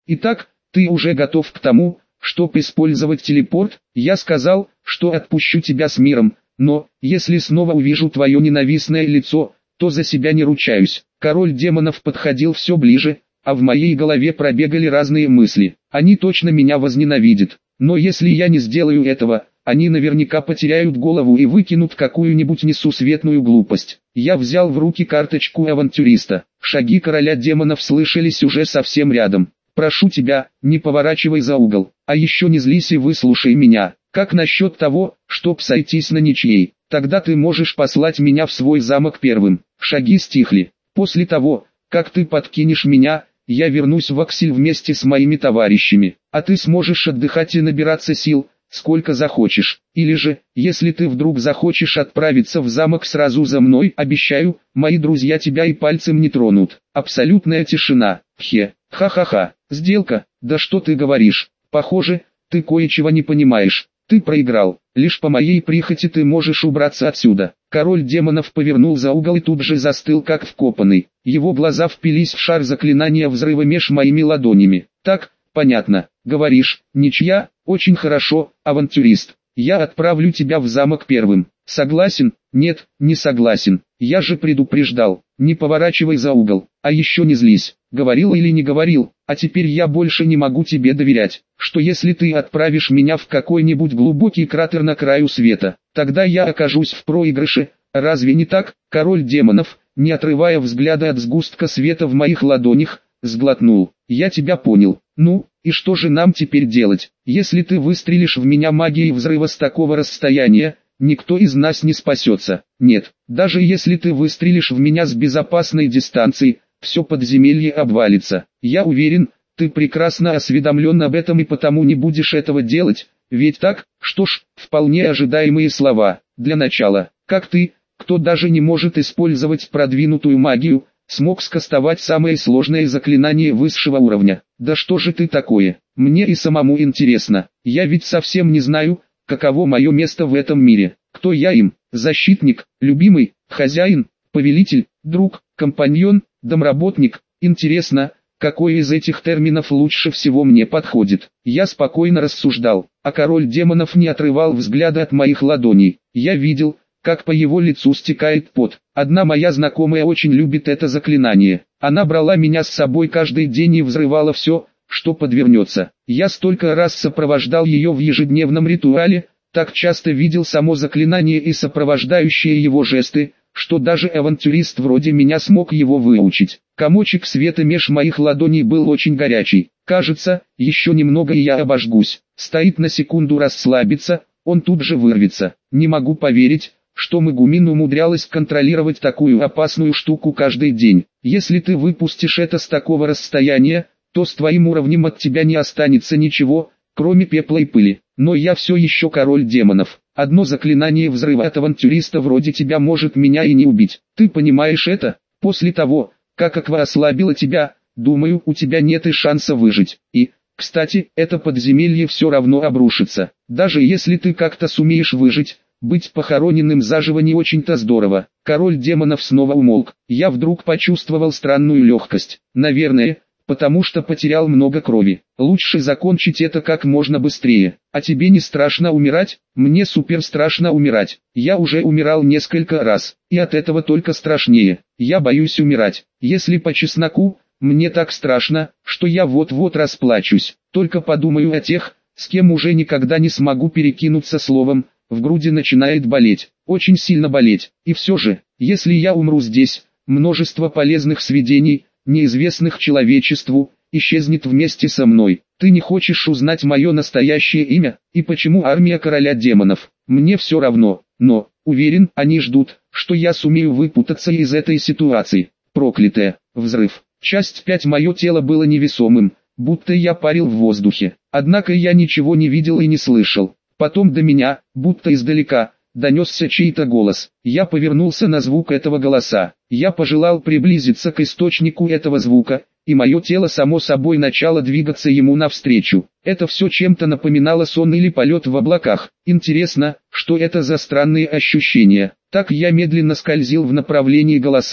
Итак, ты уже готов к тому, чтобы использовать телепорт? Я сказал, что отпущу тебя с миром, но, если снова увижу твое ненавистное лицо, то за себя не ручаюсь. Король демонов подходил все ближе, а в моей голове пробегали разные мысли. Они точно меня возненавидят, но если я не сделаю этого, они наверняка потеряют голову и выкинут какую-нибудь несусветную глупость. Я взял в руки карточку авантюриста. Шаги короля демонов слышались уже совсем рядом. «Прошу тебя, не поворачивай за угол, а еще не злись и выслушай меня. Как насчет того, чтоб сойтись на ничьей? Тогда ты можешь послать меня в свой замок первым». Шаги стихли. «После того, как ты подкинешь меня, я вернусь в Аксель вместе с моими товарищами, а ты сможешь отдыхать и набираться сил, сколько захочешь. Или же, если ты вдруг захочешь отправиться в замок сразу за мной, обещаю, мои друзья тебя и пальцем не тронут». Абсолютная тишина. Ха-ха-ха. Сделка? Да что ты говоришь? Похоже, ты кое-чего не понимаешь. Ты проиграл. Лишь по моей прихоти ты можешь убраться отсюда. Король демонов повернул за угол и тут же застыл как вкопанный. Его глаза впились в шар заклинания взрыва меж моими ладонями. Так, понятно. Говоришь, ничья? Очень хорошо, авантюрист. Я отправлю тебя в замок первым. Согласен? Нет, не согласен. Я же предупреждал. Не поворачивай за угол. А еще не злись. Говорил или не говорил, а теперь я больше не могу тебе доверять, что если ты отправишь меня в какой-нибудь глубокий кратер на краю света, тогда я окажусь в проигрыше, разве не так? Король демонов, не отрывая взгляда от сгустка света в моих ладонях, сглотнул. Я тебя понял. Ну, и что же нам теперь делать? Если ты выстрелишь в меня магией взрыва с такого расстояния, никто из нас не спасется. Нет, даже если ты выстрелишь в меня с безопасной дистанции, все подземелье обвалится. Я уверен, ты прекрасно осведомлен об этом и потому не будешь этого делать, ведь так? Что ж, вполне ожидаемые слова. Для начала, как ты, кто даже не может использовать продвинутую магию, смог скастовать самое сложное заклинание высшего уровня? Да что же ты такое? Мне и самому интересно. Я ведь совсем не знаю, каково мое место в этом мире. Кто я им? Защитник, любимый, хозяин, повелитель, друг, компаньон, домработник? Интересно, какой из этих терминов лучше всего мне подходит? Я спокойно рассуждал, а король демонов не отрывал взгляда от моих ладоней. Я видел, как по его лицу стекает пот. Одна моя знакомая очень любит это заклинание. Она брала меня с собой каждый день и взрывала все, что подвернется. Я столько раз сопровождал ее в ежедневном ритуале, так часто видел само заклинание и сопровождающие его жесты, что даже авантюрист вроде меня смог его выучить. Комочек света меж моих ладоней был очень горячий. Кажется, еще немного и я обожгусь. Стоит на секунду расслабиться, он тут же вырвется. Не могу поверить, что Мегумин умудрялась контролировать такую опасную штуку каждый день. Если ты выпустишь это с такого расстояния, то с твоим уровнем от тебя не останется ничего, кроме пепла и пыли. Но я все еще король демонов. Одно заклинание взрыва от авантюриста вроде тебя может меня и не убить. Ты понимаешь это? После того, как Аква ослабила тебя, думаю, у тебя нет и шанса выжить. И, кстати, это подземелье все равно обрушится. Даже если ты как-то сумеешь выжить, быть похороненным заживо не очень-то здорово. Король демонов снова умолк. Я вдруг почувствовал странную легкость. Наверное, потому что потерял много крови. Лучше закончить это как можно быстрее. А тебе не страшно умирать? Мне супер страшно умирать. Я уже умирал несколько раз, и от этого только страшнее. Я боюсь умирать. Если по чесноку, мне так страшно, что я вот-вот расплачусь. Только подумаю о тех, с кем уже никогда не смогу перекинуться словом, в груди начинает болеть. Очень сильно болеть. И все же, если я умру здесь, множество полезных сведений, неизвестных человечеству, исчезнет вместе со мной. Ты не хочешь узнать мое настоящее имя, и почему армия короля демонов? Мне все равно, но, уверен, они ждут, что я сумею выпутаться из этой ситуации. Проклятая, взрыв. Часть 5. Мое тело было невесомым, будто я парил в воздухе. Однако я ничего не видел и не слышал. Потом до меня, будто издалека, донесся чей-то голос. Я повернулся на звук этого голоса. Я пожелал приблизиться к источнику этого звука, и мое тело само собой начало двигаться ему навстречу. Это все чем-то напоминало сон или полет в облаках. Интересно, что это за странные ощущения. Так я медленно скользил в направлении голоса,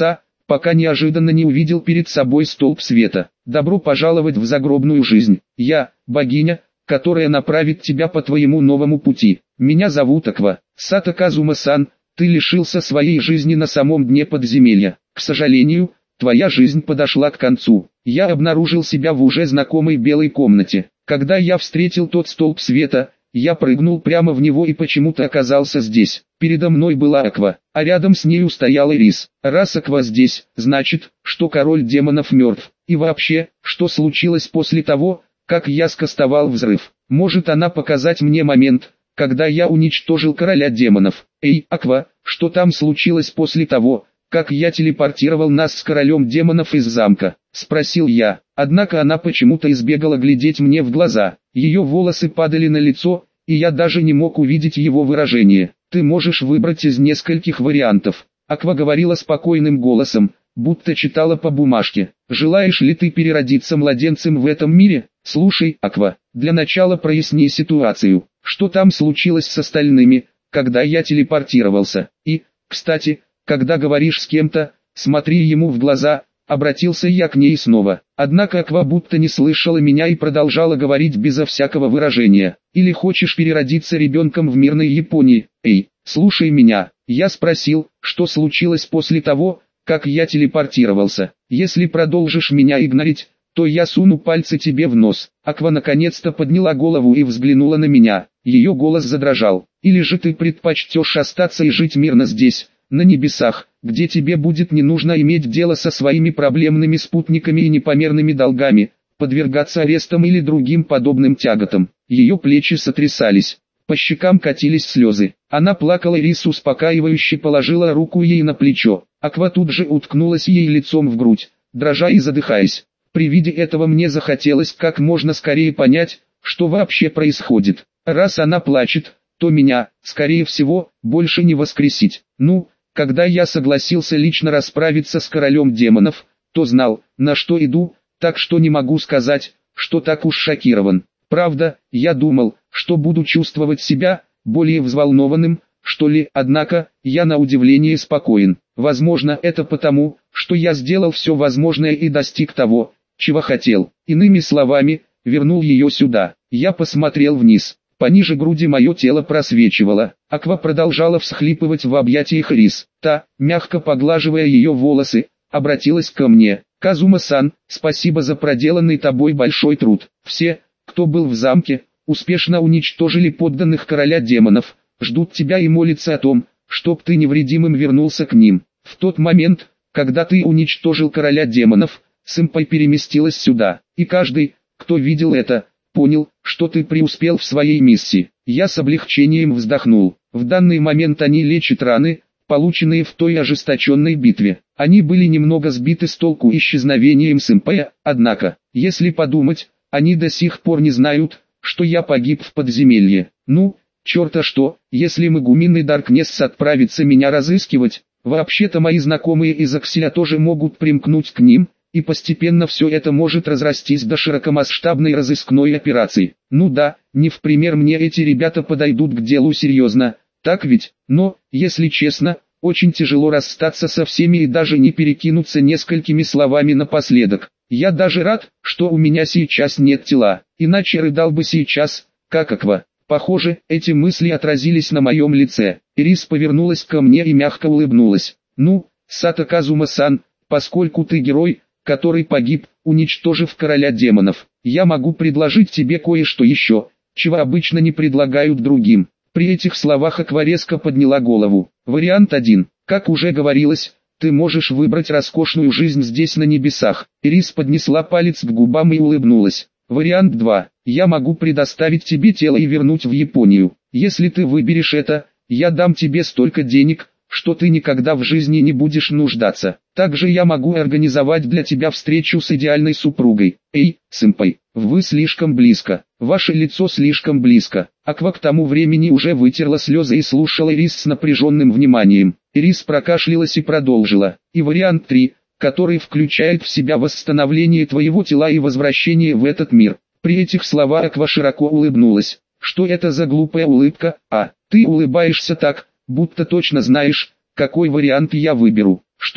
пока неожиданно не увидел перед собой столб света. Добро пожаловать в загробную жизнь. Я, богиня, которая направит тебя по твоему новому пути. Меня зовут Аква. Сато Казума-сан, ты лишился своей жизни на самом дне подземелья. К сожалению, твоя жизнь подошла к концу. Я обнаружил себя в уже знакомой белой комнате. Когда я встретил тот столб света, я прыгнул прямо в него и почему-то оказался здесь. Передо мной была Аква, а рядом с нею стоял Ирис. Раз Аква здесь, значит, что король демонов мертв. И вообще, что случилось после того, как я скастовал взрыв? Может она показать мне момент, когда я уничтожил короля демонов? Эй, Аква, что там случилось после того, как я телепортировал нас с королем демонов из замка? Спросил я. Однако она почему-то избегала глядеть мне в глаза. Ее волосы падали на лицо, и я даже не мог увидеть его выражение. Ты можешь выбрать из нескольких вариантов. Аква говорила спокойным голосом, будто читала по бумажке. Желаешь ли ты переродиться младенцем в этом мире? Слушай, Аква, для начала проясни ситуацию. Что там случилось с остальными, когда я телепортировался? И, кстати, когда говоришь с кем-то, смотри ему в глаза. Обратился я к ней снова. Однако Аква будто не слышала меня и продолжала говорить безо всякого выражения. Или хочешь переродиться ребенком в мирной Японии? Эй, слушай меня. Я спросил, что случилось после того, как я телепортировался. Если продолжишь меня игнорить, то я суну пальцы тебе в нос. Аква наконец-то подняла голову и взглянула на меня. Ее голос задрожал. Или же ты предпочтешь остаться и жить мирно здесь, на небесах, где тебе будет не нужно иметь дело со своими проблемными спутниками и непомерными долгами, подвергаться арестам или другим подобным тяготам. Ее плечи сотрясались, по щекам катились слезы. Она плакала, и Ирис успокаивающе положила руку ей на плечо. Аква тут же уткнулась ей лицом в грудь, дрожа и задыхаясь. При виде этого мне захотелось как можно скорее понять, что вообще происходит. Раз она плачет, то меня, скорее всего, больше не воскресить. Ну, когда я согласился лично расправиться с королем демонов, то знал, на что иду, так что не могу сказать, что так уж шокирован. Правда, я думал, что буду чувствовать себя более взволнованным, что ли, однако, я на удивление спокоен. Возможно, это потому, что я сделал все возможное и достиг того, чего хотел. Иными словами, вернул ее сюда. Я посмотрел вниз. Пониже груди мое тело просвечивало. Аква продолжала всхлипывать в объятиях Ирис. Та, мягко поглаживая ее волосы, обратилась ко мне. Казума-сан, спасибо за проделанный тобой большой труд. Все, кто был в замке, успешно уничтожили подданных короля демонов, ждут тебя и молятся о том, чтоб ты невредимым вернулся к ним. В тот момент, когда ты уничтожил короля демонов, сэмпай переместилась сюда, и каждый, кто видел это, понял, что ты преуспел в своей миссии. Я с облегчением вздохнул. В данный момент они лечат раны, полученные в той ожесточенной битве. Они были немного сбиты с толку исчезновением сэмпая, однако, если подумать, они до сих пор не знают, что я погиб в подземелье. Ну, черта что, если Магумин и Даркнесс отправятся меня разыскивать, вообще-то мои знакомые из Акселя тоже могут примкнуть к ним, и постепенно все это может разрастись до широкомасштабной разыскной операции. Ну да, не в пример мне эти ребята подойдут к делу серьезно, так ведь? Но, если честно, очень тяжело расстаться со всеми и даже не перекинуться несколькими словами напоследок. Я даже рад, что у меня сейчас нет тела, иначе рыдал бы сейчас, как Аква. Похоже, эти мысли отразились на моем лице. Ирис повернулась ко мне и мягко улыбнулась. Ну, Сато Казума-сан, поскольку ты герой, который погиб, уничтожив короля демонов, я могу предложить тебе кое-что еще, чего обычно не предлагают другим. При этих словах Аква резко подняла голову. Вариант 1. Как уже говорилось, ты можешь выбрать роскошную жизнь здесь на небесах. Ирис поднесла палец к губам и улыбнулась. Вариант 2. Я могу предоставить тебе тело и вернуть в Японию. Если ты выберешь это, я дам тебе столько денег, что ты никогда в жизни не будешь нуждаться. Также я могу организовать для тебя встречу с идеальной супругой. Эй, сэмпай, вы слишком близко, ваше лицо слишком близко. Аква к тому времени уже вытерла слезы и слушала Ирис с напряженным вниманием. Ирис прокашлялась и продолжила. И вариант 3, который включает в себя восстановление твоего тела и возвращение в этот мир. При этих словах Аква широко улыбнулась. Что это за глупая улыбка? А, ты улыбаешься так, будто точно знаешь, какой вариант я выберу. Что ж,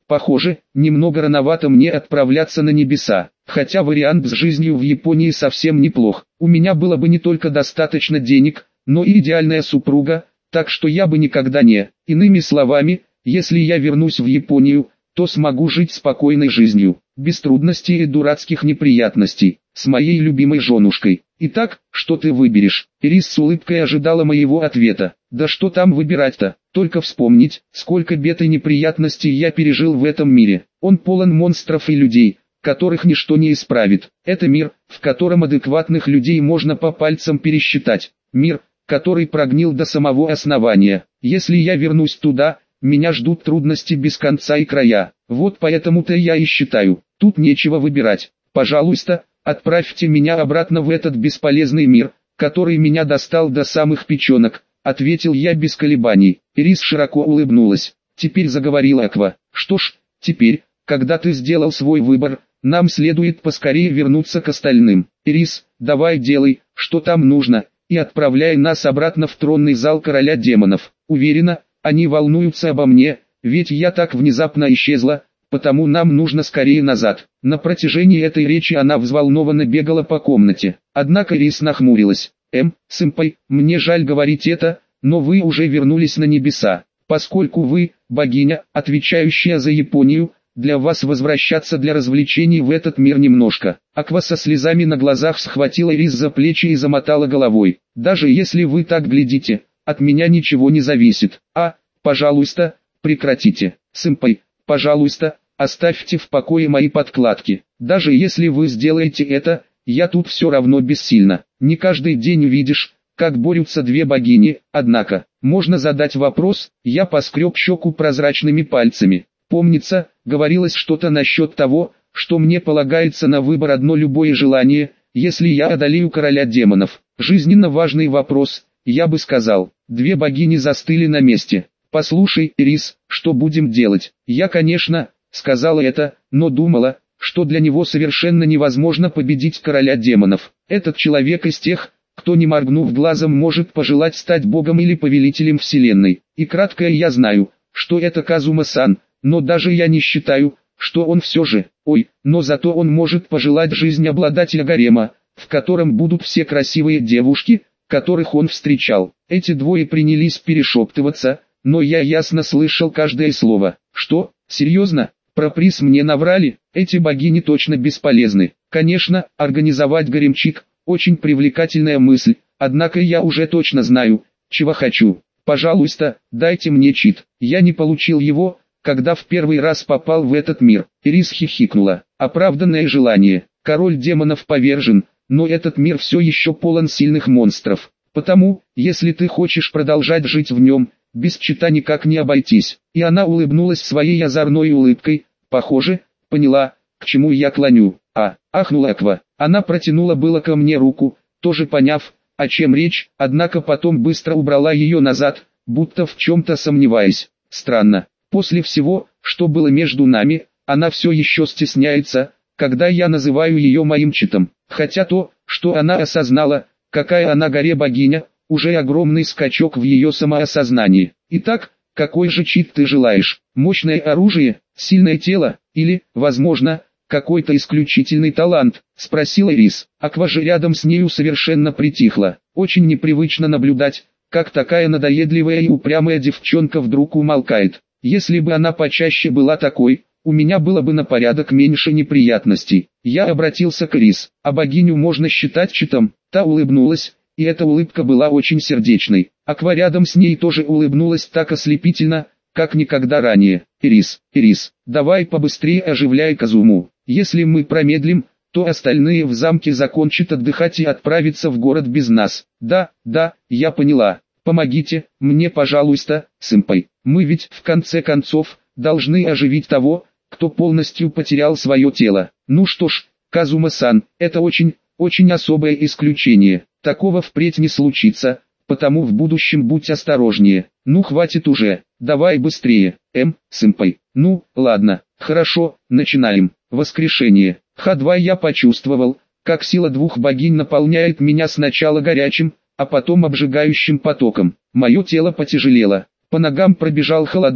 Похоже, немного рановато мне отправляться на небеса, хотя вариант с жизнью в Японии совсем неплох. У меня было бы не только достаточно денег, но и идеальная супруга, так что я бы никогда не... Иными словами, если я вернусь в Японию, то смогу жить спокойной жизнью, без трудностей и дурацких неприятностей, с моей любимой женушкой. Итак, что ты выберешь? Ирис с улыбкой ожидала моего ответа. Да что там выбирать-то? Только вспомнить, сколько бед и неприятностей я пережил в этом мире. Он полон монстров и людей, которых ничто не исправит. Это мир, в котором адекватных людей можно по пальцам пересчитать. Мир, который прогнил до самого основания. Если я вернусь туда, меня ждут трудности без конца и края. Вот поэтому-то я и считаю, тут нечего выбирать. Пожалуйста, отправьте меня обратно в этот бесполезный мир, который меня достал до самых печенок, ответил я без колебаний. Ирис широко улыбнулась. Теперь заговорила Аква. Что ж, теперь, когда ты сделал свой выбор, нам следует поскорее вернуться к остальным. Ирис, давай делай, что там нужно, и отправляй нас обратно в тронный зал короля демонов. Уверена, они волнуются обо мне, ведь я так внезапно исчезла, потому нам нужно скорее назад. На протяжении этой речи она взволнованно бегала по комнате. Однако Рис нахмурилась. Сэмпай, мне жаль говорить это, но вы уже вернулись на небеса. Поскольку вы, богиня, отвечающая за Японию, для вас возвращаться для развлечений в этот мир немножко. Аква со слезами на глазах схватила Рис за плечи и замотала головой. Даже если вы так глядите, от меня ничего не зависит. Пожалуйста, прекратите. Сэмпай, пожалуйста, оставьте в покое мои подкладки. Даже если вы сделаете это, я тут все равно бессильна. Не каждый день увидишь, как борются две богини, однако, можно задать вопрос, я поскреб щеку прозрачными пальцами. Помнится, говорилось что-то насчет того, что мне полагается на выбор одно любое желание, если я одолею короля демонов. Жизненно важный вопрос, я бы сказал. Две богини застыли на месте. «Послушай, Ирис, что будем делать?» Я, конечно, сказала это, но думала, что для него совершенно невозможно победить короля демонов. Этот человек из тех, кто не моргнув глазом может пожелать стать богом или повелителем вселенной. И краткое я знаю, что это Казума-сан, но даже я не считаю, что он все же, но зато он может пожелать жизнь обладателя гарема, в котором будут все красивые девушки, которых он встречал. Эти двое принялись перешептываться, но я ясно слышал каждое слово. Что, серьезно? Про приз мне наврали? Эти богини точно бесполезны. Конечно, организовать гаремчик – очень привлекательная мысль, однако я уже точно знаю, чего хочу. Пожалуйста, дайте мне чит. Я не получил его, когда в первый раз попал в этот мир. Ирис хихикнула. Оправданное желание. Король демонов повержен, но этот мир все еще полон сильных монстров. Потому, если ты хочешь продолжать жить в нем, без чита никак не обойтись. И она улыбнулась своей озорной улыбкой. Похоже, поняла, к чему я клоню. Ахнула Аква. Она протянула было ко мне руку, тоже поняв, о чем речь, однако потом быстро убрала ее назад, будто в чем-то сомневаясь. Странно. После всего, что было между нами, она все еще стесняется, когда я называю ее моим читом. Хотя то, что она осознала, какая она горе-богиня, уже огромный скачок в ее самоосознании. Итак, какой же чит ты желаешь? Мощное оружие, сильное тело, или, возможно, какой-то исключительный талант? Спросила Рис. Аква же рядом с нею совершенно притихла. Очень непривычно наблюдать, как такая надоедливая и упрямая девчонка вдруг умолкает. Если бы она почаще была такой, у меня было бы на порядок меньше неприятностей. Я обратился к Рис. А богиню можно считать читом? Та улыбнулась, и эта улыбка была очень сердечной. Аква рядом с ней тоже улыбнулась так ослепительно, как никогда ранее. Ирис, давай побыстрее оживляй Казуму. Если мы промедлим, то остальные в замке закончат отдыхать и отправятся в город без нас. Да, я поняла. Помогите мне, пожалуйста, сэмпай. Мы ведь, в конце концов, должны оживить того, кто полностью потерял свое тело. Ну что ж, Казума-сан, это очень особое исключение. Такого впредь не случится, потому в будущем будь осторожнее. Ну хватит уже, давай быстрее. Сэмпай. Ну, ладно, хорошо, начинаем. Воскрешение. Х2 я почувствовал, как сила двух богинь наполняет меня сначала горячим, а потом обжигающим потоком. Мое тело потяжелело. По ногам пробежал холодок,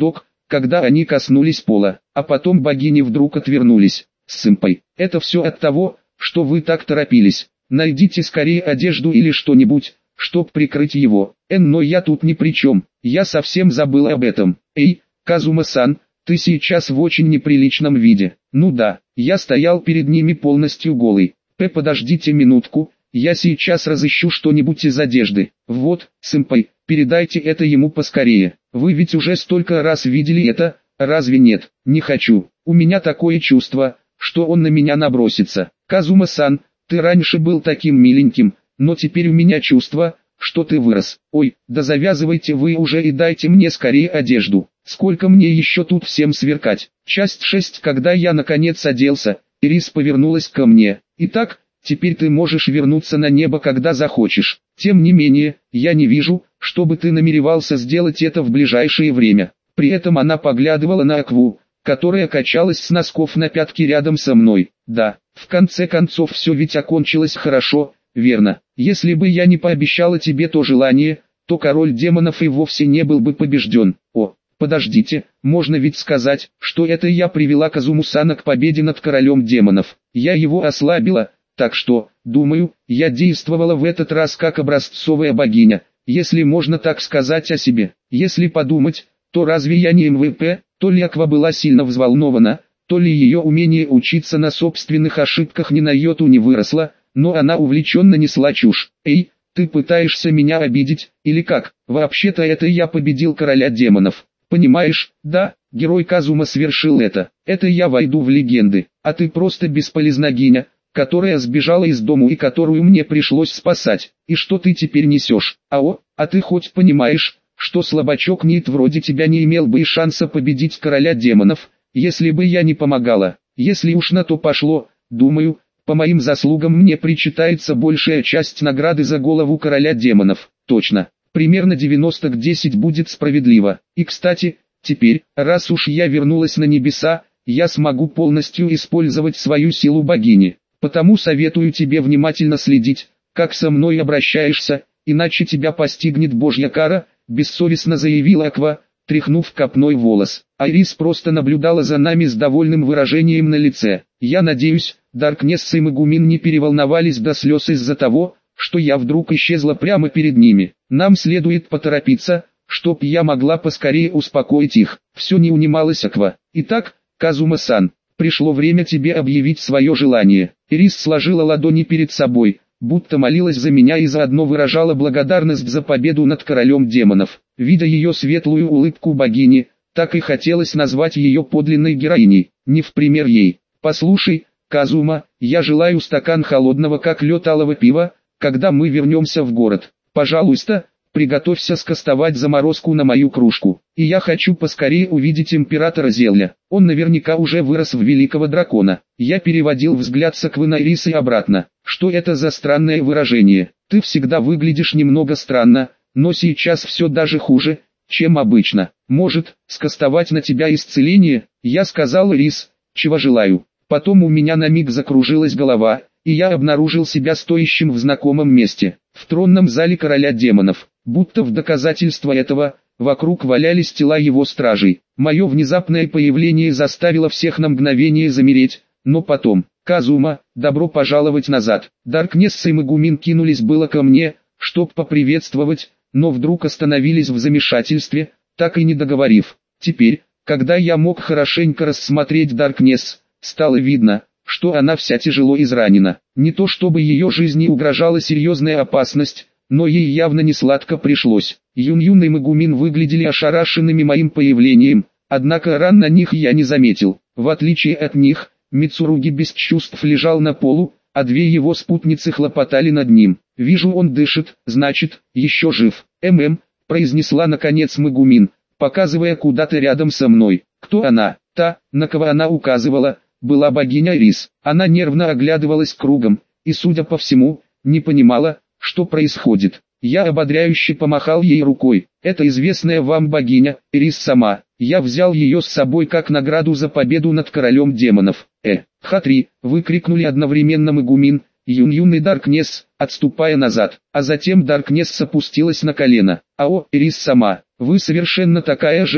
когда они коснулись пола, а потом богини вдруг отвернулись. «Сэмпай, это все от того, что вы так торопились. Найдите скорее одежду или что-нибудь, чтоб прикрыть его. Но я тут ни при чем, я совсем забыл об этом. Эй, Казума-сан, ты сейчас в очень неприличном виде». Ну да, я стоял перед ними полностью голый. Подождите минутку, я сейчас разыщу что-нибудь из одежды. Вот, сэмпай, передайте это ему поскорее. Вы ведь уже столько раз видели это, разве нет? Не хочу. У меня такое чувство, что он на меня набросится. Казума-сан, ты раньше был таким миленьким, но теперь у меня чувство, что ты вырос. Ой, да завязывайте вы уже и дайте мне скорее одежду. Сколько мне еще тут всем сверкать? Часть 6. Когда я наконец оделся, Ирис повернулась ко мне. Итак, теперь ты можешь вернуться на небо когда захочешь. Тем не менее, я не вижу, чтобы ты намеревался сделать это в ближайшее время. При этом она поглядывала на Акву, которая качалась с носков на пятки рядом со мной. Да, в конце концов все ведь окончилось хорошо, верно? Если бы я не пообещала тебе то желание, то король демонов и вовсе не был бы побежден. О, подождите, можно ведь сказать, что это я привела Казуму-сана к победе над королем демонов. Я его ослабила, так что, думаю, я действовала в этот раз как образцовая богиня, если можно так сказать о себе. Если подумать, то разве я не МВП? То ли Аква была сильно взволнована, то ли ее умение учиться на собственных ошибках ни на йоту не выросло, но она увлеченно несла чушь. Эй, ты пытаешься меня обидеть, или как? Вообще-то это я победил короля демонов. Понимаешь, да, герой Казума совершил это. Это я войду в легенды, а ты просто бесполезногиня, которая сбежала из дому и которую мне пришлось спасать. И что ты теперь несешь? А ты хоть понимаешь, что слабачок Нит вроде тебя не имел бы и шанса победить короля демонов, если бы я не помогала. Если уж на то пошло, думаю, по моим заслугам мне причитается большая часть награды за голову короля демонов. Точно, примерно 90 к 10 будет справедливо. И кстати, теперь, раз уж я вернулась на небеса, я смогу полностью использовать свою силу богини. Потому советую тебе внимательно следить, как со мной обращаешься, иначе тебя постигнет божья кара, бессовестно заявила Аква, тряхнув копной волос. Айрис просто наблюдала за нами с довольным выражением на лице. Я надеюсь, Даркнесс и Магумин не переволновались до слез из-за того, что я вдруг исчезла прямо перед ними. Нам следует поторопиться, чтоб я могла поскорее успокоить их. Все не унималась Аква. Итак, Казума-сан, пришло время тебе объявить свое желание. Ирис сложила ладони перед собой, будто молилась за меня и заодно выражала благодарность за победу над королем демонов. Видя ее светлую улыбку богини, так и хотелось назвать ее подлинной героиней, не в пример ей. «Послушай, Казума, я желаю стакан холодного как лед алого пива, когда мы вернемся в город. Пожалуйста, приготовься скостовать заморозку на мою кружку. И я хочу поскорее увидеть императора Зелья. Он наверняка уже вырос в великого дракона». Я переводил взгляд с Аквы на Ирис и обратно. Что это за странное выражение? Ты всегда выглядишь немного странно, но сейчас все даже хуже, чем обычно. Может, скостовать на тебя исцеление? Я сказал Ирис, чего желаю. Потом у меня на миг закружилась голова, и я обнаружил себя стоящим в знакомом месте, в тронном зале короля демонов. Будто в доказательство этого, вокруг валялись тела его стражей. Мое внезапное появление заставило всех на мгновение замереть, но потом, «Казума, добро пожаловать назад». Даркнесс и Магумин кинулись было ко мне, чтоб поприветствовать, но вдруг остановились в замешательстве, так и не договорив. Теперь, когда я мог хорошенько рассмотреть Даркнесс, стало видно, что она вся тяжело изранена. Не то чтобы ее жизни угрожала серьезная опасность, но ей явно не сладко пришлось. Юн-Юн и Магумин выглядели ошарашенными моим появлением, однако ран на них я не заметил. В отличие от них, Мицуруги без чувств лежал на полу, а две его спутницы хлопотали над ним. «Вижу, он дышит, значит, еще жив». Произнесла наконец Магумин, показывая куда-то рядом со мной. Кто она? Та, на кого она указывала, была богиня Ирис. Она нервно оглядывалась кругом, и, судя по всему, не понимала, что происходит. Я ободряюще помахал ей рукой. Это известная вам богиня, Ирис сама. Я взял ее с собой как награду за победу над королем демонов. Хатри, выкрикнули одновременно Магумин, Юн-Юн и Даркнесс, отступая назад. А затем Даркнесс опустилась на колено. Ирис сама, вы совершенно такая же,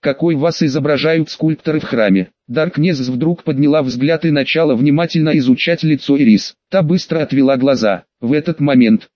какой вас изображают скульпторы в храме. Даркнесс вдруг подняла взгляд и начала внимательно изучать лицо Ирис. Та быстро отвела глаза. В этот момент,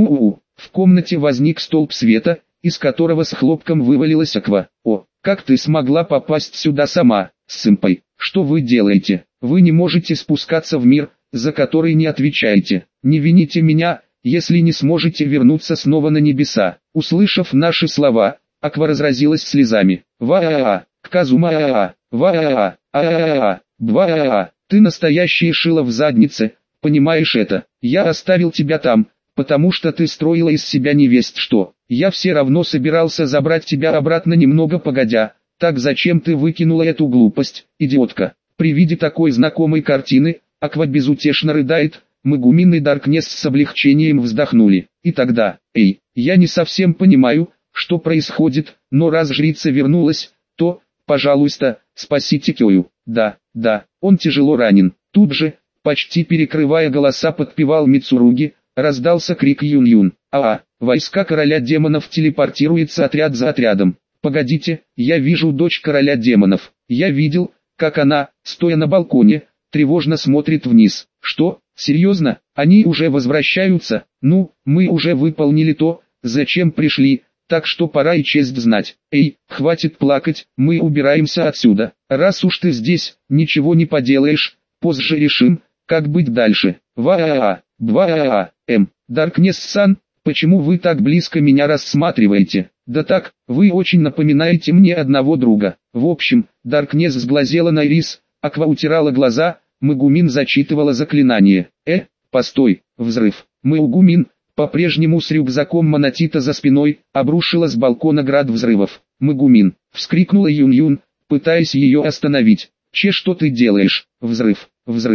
в комнате возник столб света, из которого с хлопком вывалилась Аква. «О, как ты смогла попасть сюда сама, сэмпай? Что вы делаете? Вы не можете спускаться в мир, за который не отвечаете. Не вините меня, если не сможете вернуться снова на небеса». Услышав наши слова, Аква разразилась слезами. «Ва-а-а, Казума-а-а, ва-а-а, а-а-а, бва-а-а, ты настоящая шила в заднице, понимаешь это? Я оставил тебя там, потому что ты строила из себя невесть что. Я все равно собирался забрать тебя обратно немного погодя. Так зачем ты выкинула эту глупость, идиотка?» При виде такой знакомой картины, Аква безутешно рыдает, Мегумин и Даркнесс с облегчением вздохнули. И тогда, я не совсем понимаю, что происходит, но раз жрица вернулась, то, пожалуйста, спасите Кёю. Да, он тяжело ранен. Тут же, почти перекрывая голоса, подпевал Мицуруги, раздался крик Юн-Юн. Войска короля демонов телепортируется отряд за отрядом. Погодите, я вижу дочь короля демонов. Я видел, как она, стоя на балконе, тревожно смотрит вниз. Что, серьезно, они уже возвращаются? Ну, мы уже выполнили то, зачем пришли, так что пора и честь знать. Хватит плакать, мы убираемся отсюда. Раз уж ты здесь, ничего не поделаешь, позже решим, как быть дальше. Ва-а-а, бва-а-а, Даркнесс-сан, почему вы так близко меня рассматриваете? Да так, вы очень напоминаете мне одного друга. В общем, Даркнесс сглазела на Ирис, Аква утирала глаза, Мегумин зачитывала заклинание. Постой, взрыв. Мегумин, по-прежнему с рюкзаком Монотита за спиной, обрушила с балкона град взрывов. Мегумин, вскрикнула Юн-Юн, пытаясь ее остановить. Что ты делаешь? Взрыв.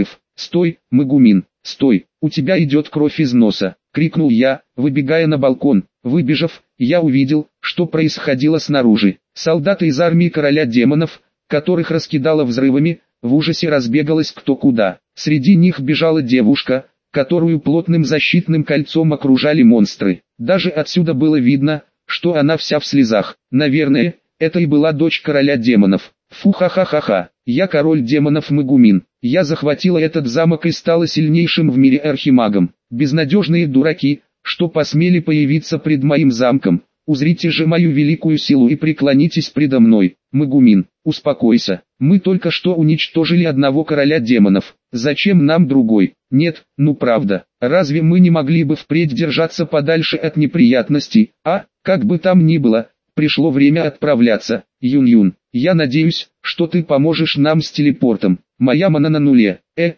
Стой, Мегумин, стой, у тебя идет кровь из носа, крикнул я, выбегая на балкон. Выбежав, я увидел, что происходило снаружи. Солдаты из армии короля демонов, которых раскидало взрывами, в ужасе разбегалась кто куда. Среди них бежала девушка, которую плотным защитным кольцом окружали монстры. Даже отсюда было видно, что она вся в слезах. Наверное, это и была дочь короля демонов. Фу-ха-ха-ха-ха, я король демонов Мегумин. Я захватила этот замок и стала сильнейшим в мире архимагом. Безнадежные дураки, что посмели появиться пред моим замком. Узрите же мою великую силу и преклонитесь предо мной. Мегумин, успокойся. Мы только что уничтожили одного короля демонов. Зачем нам другой? Нет, ну правда. Разве мы не могли бы впредь держаться подальше от неприятностей? Как бы там ни было, пришло время отправляться. Юн-Юн, я надеюсь, что ты поможешь нам с телепортом. Моя мана на нуле.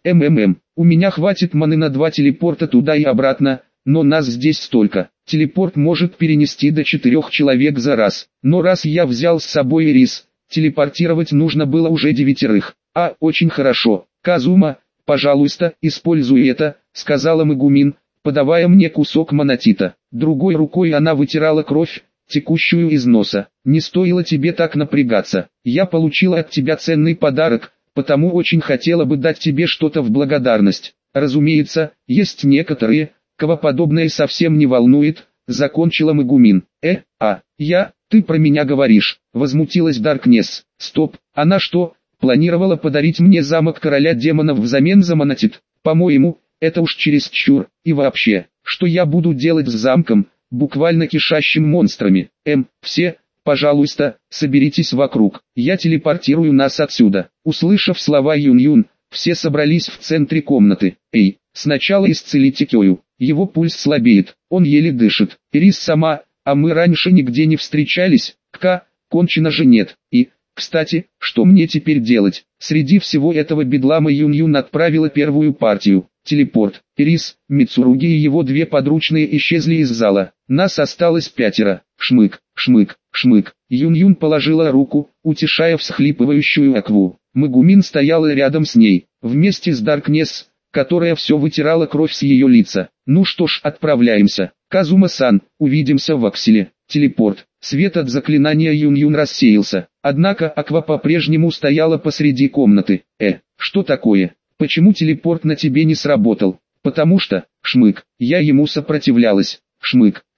У меня хватит маны на 2 телепорта туда и обратно, но нас здесь столько. Телепорт может перенести до 4 человек за раз. Но раз я взял с собой Ирис, телепортировать нужно было уже 9. Очень хорошо. Казума, пожалуйста, используй это, сказала Мегумин, подавая мне кусок монотита. Другой рукой она вытирала кровь, текущую из носа. Не стоило тебе так напрягаться. Я получила от тебя ценный подарок, потому очень хотела бы дать тебе что-то в благодарность. Разумеется, есть некоторые, кого подобное совсем не волнует, закончила Мегумин. Ты про меня говоришь, возмутилась Даркнесс. Стоп, она что, планировала подарить мне замок короля демонов взамен за монотит? По-моему, это уж чересчур. И вообще, что я буду делать с замком, буквально кишащим монстрами? Все, пожалуйста, соберитесь вокруг, я телепортирую нас отсюда. Услышав слова Юн-Юн, все собрались в центре комнаты. Сначала исцелите Кёю, его пульс слабеет, он еле дышит. Ирис сама, а мы раньше нигде не встречались, кончено же нет. Кстати, что мне теперь делать? Среди всего этого бедлама Юн-Юн отправила первую партию. Телепорт. Ирис, Мицуруги и его 2 подручные исчезли из зала. Нас осталось 5. Шмык. Юн-Юн положила руку, утешая всхлипывающую Акву. Мегумин стояла рядом с ней, вместе с Даркнесс, которая все вытирала кровь с ее лица. Ну что ж, отправляемся. Казума-сан, увидимся в Акселе. Телепорт. Свет от заклинания Юн-Юн рассеялся. Однако Аква по-прежнему стояла посреди комнаты. Что такое? Почему телепорт на тебе не сработал? Потому что, я ему сопротивлялась.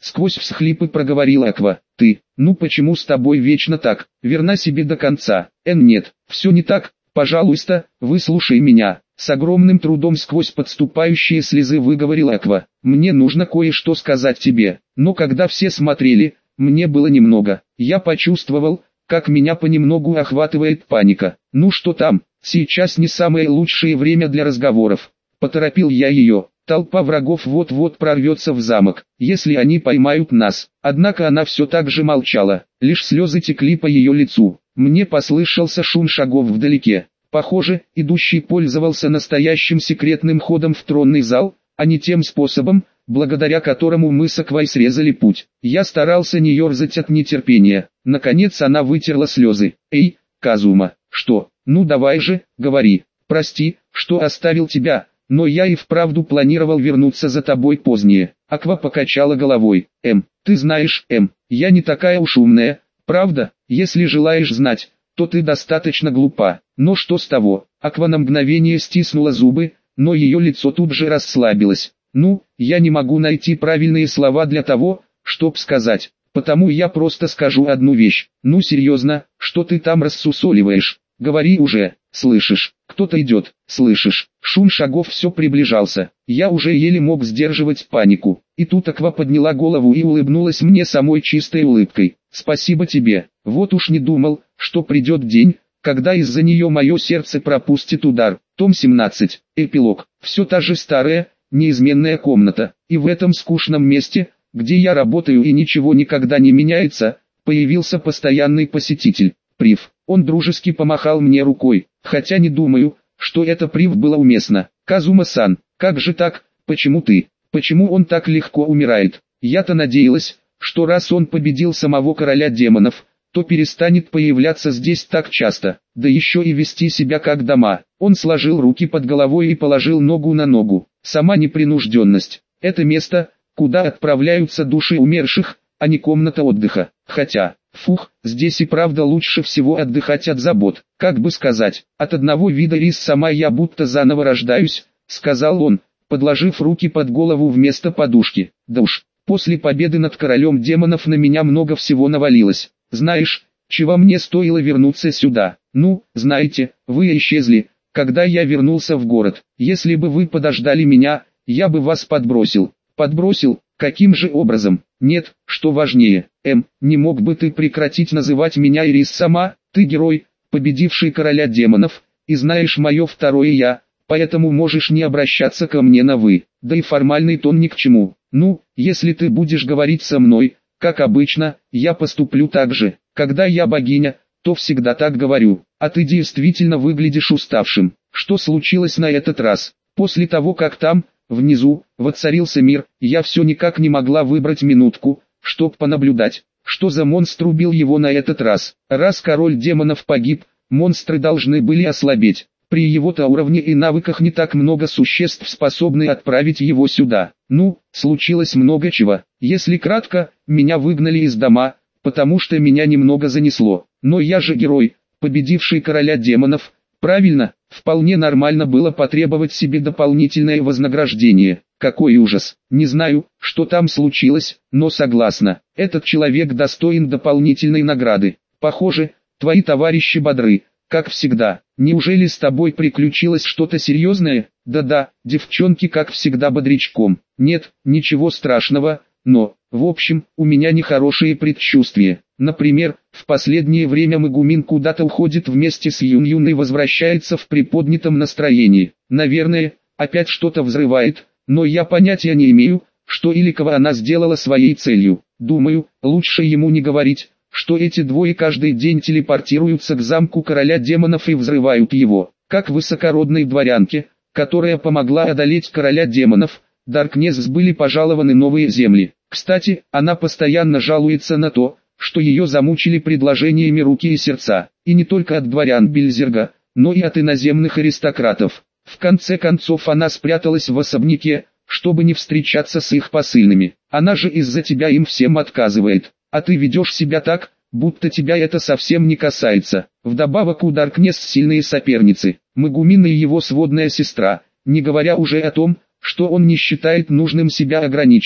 сквозь всхлипы проговорила Аква. Ты, ну почему с тобой вечно так, верна себе до конца. Нет, все не так, пожалуйста, выслушай меня. С огромным трудом сквозь подступающие слезы выговорила Аква. Мне нужно кое-что сказать тебе. Но когда все смотрели, мне было немного. Я почувствовал, как меня понемногу охватывает паника. Ну что там, сейчас не самое лучшее время для разговоров. Поторопил я ее. Толпа врагов вот-вот прорвется в замок, если они поймают нас. Однако она все так же молчала, лишь слезы текли по ее лицу. Мне послышался шум шагов вдалеке. Похоже, идущий пользовался настоящим секретным ходом в тронный зал, а не тем способом, благодаря которому мы с Аквой срезали путь. Я старался не ерзать от нетерпения. Наконец она вытерла слезы. «Эй, Казума, что? Ну давай же, говори. Прости, что оставил тебя, но я и вправду планировал вернуться за тобой позднее». Аква покачала головой. Ты знаешь, я не такая уж умная, правда? Если желаешь знать, то ты достаточно глупа. Но что с того?» Аква на мгновение стиснула зубы, но ее лицо тут же расслабилось. «Ну, я не могу найти правильные слова для того, чтоб сказать, потому я просто скажу одну вещь. Ну серьезно, что ты там рассусоливаешь? Говори уже, слышишь, кто-то идет, слышишь?» Шум шагов все приближался, я уже еле мог сдерживать панику. И тут Аква подняла голову и улыбнулась мне самой чистой улыбкой. «Спасибо тебе, вот уж не думал, что придет день, когда из-за нее мое сердце пропустит удар». Том 17, эпилог. Все та же старая, неизменная комната, и в этом скучном месте, где я работаю и ничего никогда не меняется, появился постоянный посетитель, Прив. Он дружески помахал мне рукой, хотя не думаю, что это Прив было уместно. «Казума-сан, как же так, почему ты? Почему он так легко умирает? Я-то надеялась, что раз он победил самого короля демонов, то перестанет появляться здесь так часто, да еще и вести себя как дома». Он сложил руки под головой и положил ногу на ногу. «Сама непринужденность. Это место, куда отправляются души умерших, а не комната отдыха. Хотя, здесь и правда лучше всего отдыхать от забот. Как бы сказать, от одного вида рис сама я будто заново рождаюсь», сказал он, подложив руки под голову вместо подушки. «Да уж, после победы над королем демонов на меня много всего навалилось. Знаешь, чего мне стоило вернуться сюда? Ну, знаете, вы исчезли, когда я вернулся в город. Если бы вы подождали меня, я бы вас подбросил». «Подбросил? Каким же образом? Нет, что важнее, не мог бы ты прекратить называть меня Ирис сама? Ты герой, победивший короля демонов, и знаешь мое второе я, поэтому можешь не обращаться ко мне на «вы», да и формальный тон ни к чему. Ну, если ты будешь говорить со мной, как обычно, я поступлю так же. Когда я богиня, то всегда так говорю, а ты действительно выглядишь уставшим. Что случилось на этот раз? После того, как там, внизу, воцарился мир, я все никак не могла выбрать минутку, чтоб понаблюдать, что за монстр убил его на этот раз. Раз король демонов погиб, монстры должны были ослабеть. При его-то уровне и навыках не так много существ способны отправить его сюда. Ну, случилось много чего. Если кратко, меня выгнали из дома, потому что меня немного занесло. Но я же герой, победивший короля демонов. Правильно, вполне нормально было потребовать себе дополнительное вознаграждение. Какой ужас. Не знаю, что там случилось, но согласна, этот человек достоин дополнительной награды. Похоже, твои товарищи бодры, как всегда. Неужели с тобой приключилось что-то серьезное? Да-да, девчонки как всегда бодрячком. Нет, ничего страшного, но, в общем, у меня нехорошие предчувствия. Например, в последнее время Мегумин куда-то уходит вместе с Юн-Юн и возвращается в приподнятом настроении. Наверное, опять что-то взрывает, но я понятия не имею, что или кого она сделала своей целью. Думаю, лучше ему не говорить, что эти двое каждый день телепортируются к замку короля демонов и взрывают его. Как высокородной дворянке, которая помогла одолеть короля демонов, Даркнесс были пожалованы новые земли. Кстати, она постоянно жалуется на то, что ее замучили предложениями руки и сердца, и не только от дворян Бельзерга, но и от иноземных аристократов. В конце концов она спряталась в особняке, чтобы не встречаться с их посыльными. Она же из-за тебя им всем отказывает, а ты ведешь себя так, будто тебя это совсем не касается. Вдобавок у Даркнесс сильные соперницы, Мегумин и его сводная сестра, не говоря уже о том, что он не считает нужным себя ограничивать.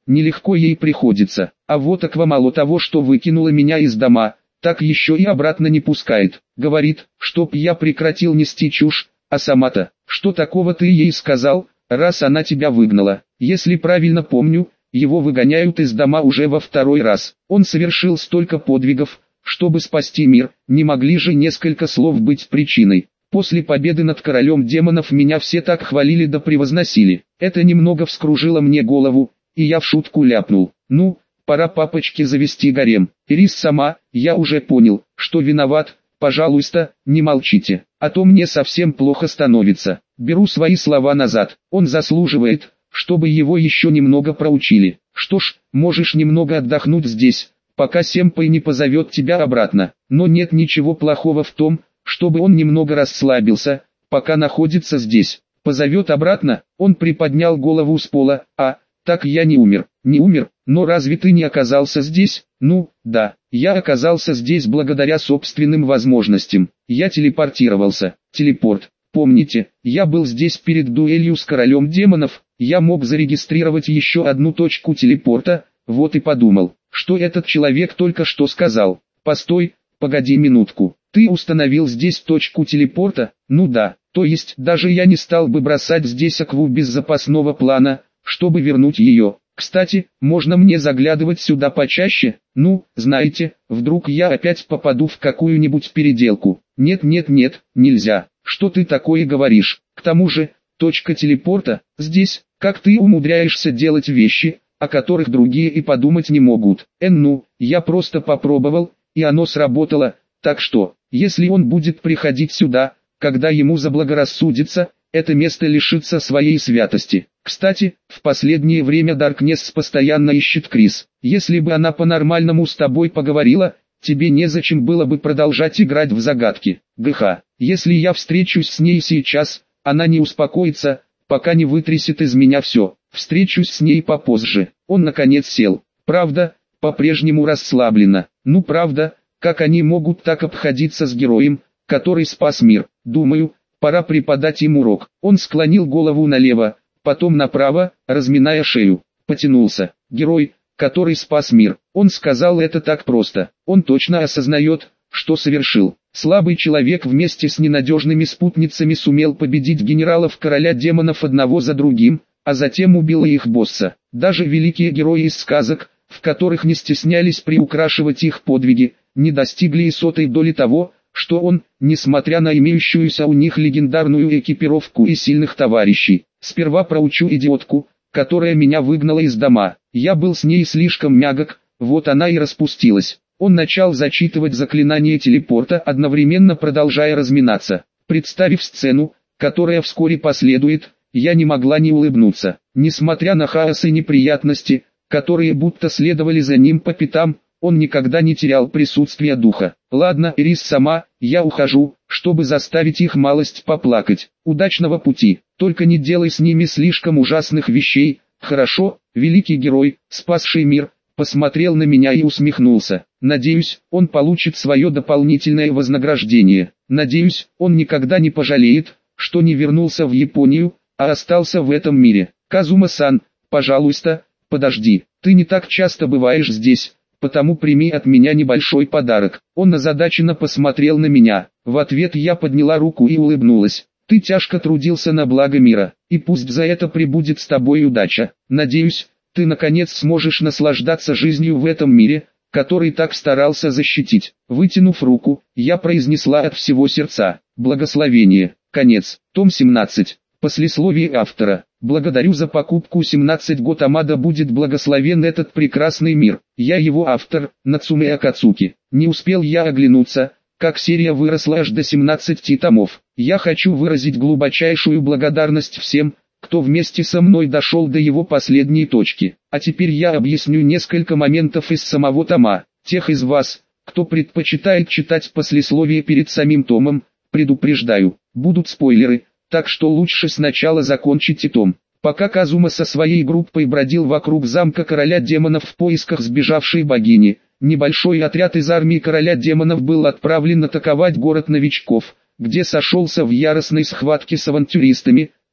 нелегко ей приходится. А вот Аква мало того, что выкинула меня из дома, так еще и обратно не пускает. Говорит, чтоб я прекратил нести чушь, а сама-то, что такого ты ей сказал, раз она тебя выгнала? Если правильно помню, его выгоняют из дома уже во второй раз. Он совершил столько подвигов, чтобы спасти мир, не могли же несколько слов быть причиной. После победы над королем демонов меня все так хвалили да превозносили. Это немного вскружило мне голову, и я в шутку ляпнул: ну, пора папочке завести гарем. Ирис сама, я уже понял, что виноват, пожалуйста, не молчите, а то мне совсем плохо становится. Беру свои слова назад, он заслуживает, чтобы его еще немного проучили. Что ж, можешь немного отдохнуть здесь, пока Сэмпай не позовет тебя обратно. Но нет ничего плохого в том, чтобы он немного расслабился, пока находится здесь. Позовет обратно, он приподнял голову с пола. А, так я не умер. Не умер, но разве ты не оказался здесь? Ну, да, я оказался здесь благодаря собственным возможностям. Я телепортировался. Телепорт. Помните, я был здесь перед дуэлью с королем демонов, я мог зарегистрировать еще одну точку телепорта, вот и подумал, что этот человек только что сказал. Постой, погоди минутку, ты установил здесь точку телепорта? Ну да, то есть даже я не стал бы бросать здесь Акву без запасного плана, чтобы вернуть ее. Кстати, можно мне заглядывать сюда почаще? Ну, знаете, вдруг я опять попаду в какую-нибудь переделку. Нет, нельзя. Что ты такое говоришь? К тому же, точка телепорта, здесь, как ты умудряешься делать вещи, о которых другие и подумать не могут. Ну, я просто попробовал, и оно сработало, так что, если он будет приходить сюда, когда ему заблагорассудится, это место лишится своей святости. Кстати, в последнее время Даркнесс постоянно ищет Крис. Если бы она по-нормальному с тобой поговорила, тебе незачем было бы продолжать играть в загадки. ГХ, если я встречусь с ней сейчас, она не успокоится, пока не вытрясет из меня все. Встречусь с ней попозже. Он наконец сел. Правда, по-прежнему расслабленно. Ну правда, как они могут так обходиться с героем, который спас мир? Думаю, пора преподать им урок. Он склонил голову налево, потом направо, разминая шею. Потянулся. Герой, который спас мир. Он сказал это так просто. Он точно осознает, что совершил. Слабый человек вместе с ненадежными спутницами сумел победить генералов короля демонов одного за другим, а затем убил их босса. Даже великие герои из сказок, в которых не стеснялись приукрашивать их подвиги, не достигли и сотой доли того, что он, несмотря на имеющуюся у них легендарную экипировку и сильных товарищей. Сперва проучу идиотку, которая меня выгнала из дома. Я был с ней слишком мягок, вот она и распустилась. Он начал зачитывать заклинание телепорта, одновременно продолжая разминаться. Представив сцену, которая вскоре последует, я не могла не улыбнуться. Несмотря на хаос и неприятности, которые будто следовали за ним по пятам, он никогда не терял присутствия духа. Ладно, Ирис сама, я ухожу, чтобы заставить их малость поплакать. Удачного пути, только не делай с ними слишком ужасных вещей. Хорошо, великий герой, спасший мир, посмотрел на меня и усмехнулся. Надеюсь, он получит свое дополнительное вознаграждение. Надеюсь, он никогда не пожалеет, что не вернулся в Японию, а остался в этом мире. Казума-сан, пожалуйста, подожди, ты не так часто бываешь здесь, потому прими от меня небольшой подарок. Он озадаченно посмотрел на меня. В ответ я подняла руку и улыбнулась. Ты тяжко трудился на благо мира, и пусть за это пребудет с тобой удача. Надеюсь, ты наконец сможешь наслаждаться жизнью в этом мире, который так старался защитить. Вытянув руку, я произнесла от всего сердца: благословение. Конец. Том 17. Послесловие автора. Благодарю за покупку 17 год. Амада будет благословен этот прекрасный мир. Я его автор, Нацуме Акацуки. Не успел я оглянуться, как серия выросла аж до 17 томов. Я хочу выразить глубочайшую благодарность всем, кто вместе со мной дошел до его последней точки. А теперь я объясню несколько моментов из самого тома. Тех из вас, кто предпочитает читать послесловие перед самим томом, предупреждаю, будут спойлеры, так что лучше сначала закончите том. Пока Казума со своей группой бродил вокруг замка короля демонов в поисках сбежавшей богини, небольшой отряд из армии короля демонов был отправлен атаковать город новичков, где сошелся в яростной схватке с авантюристами,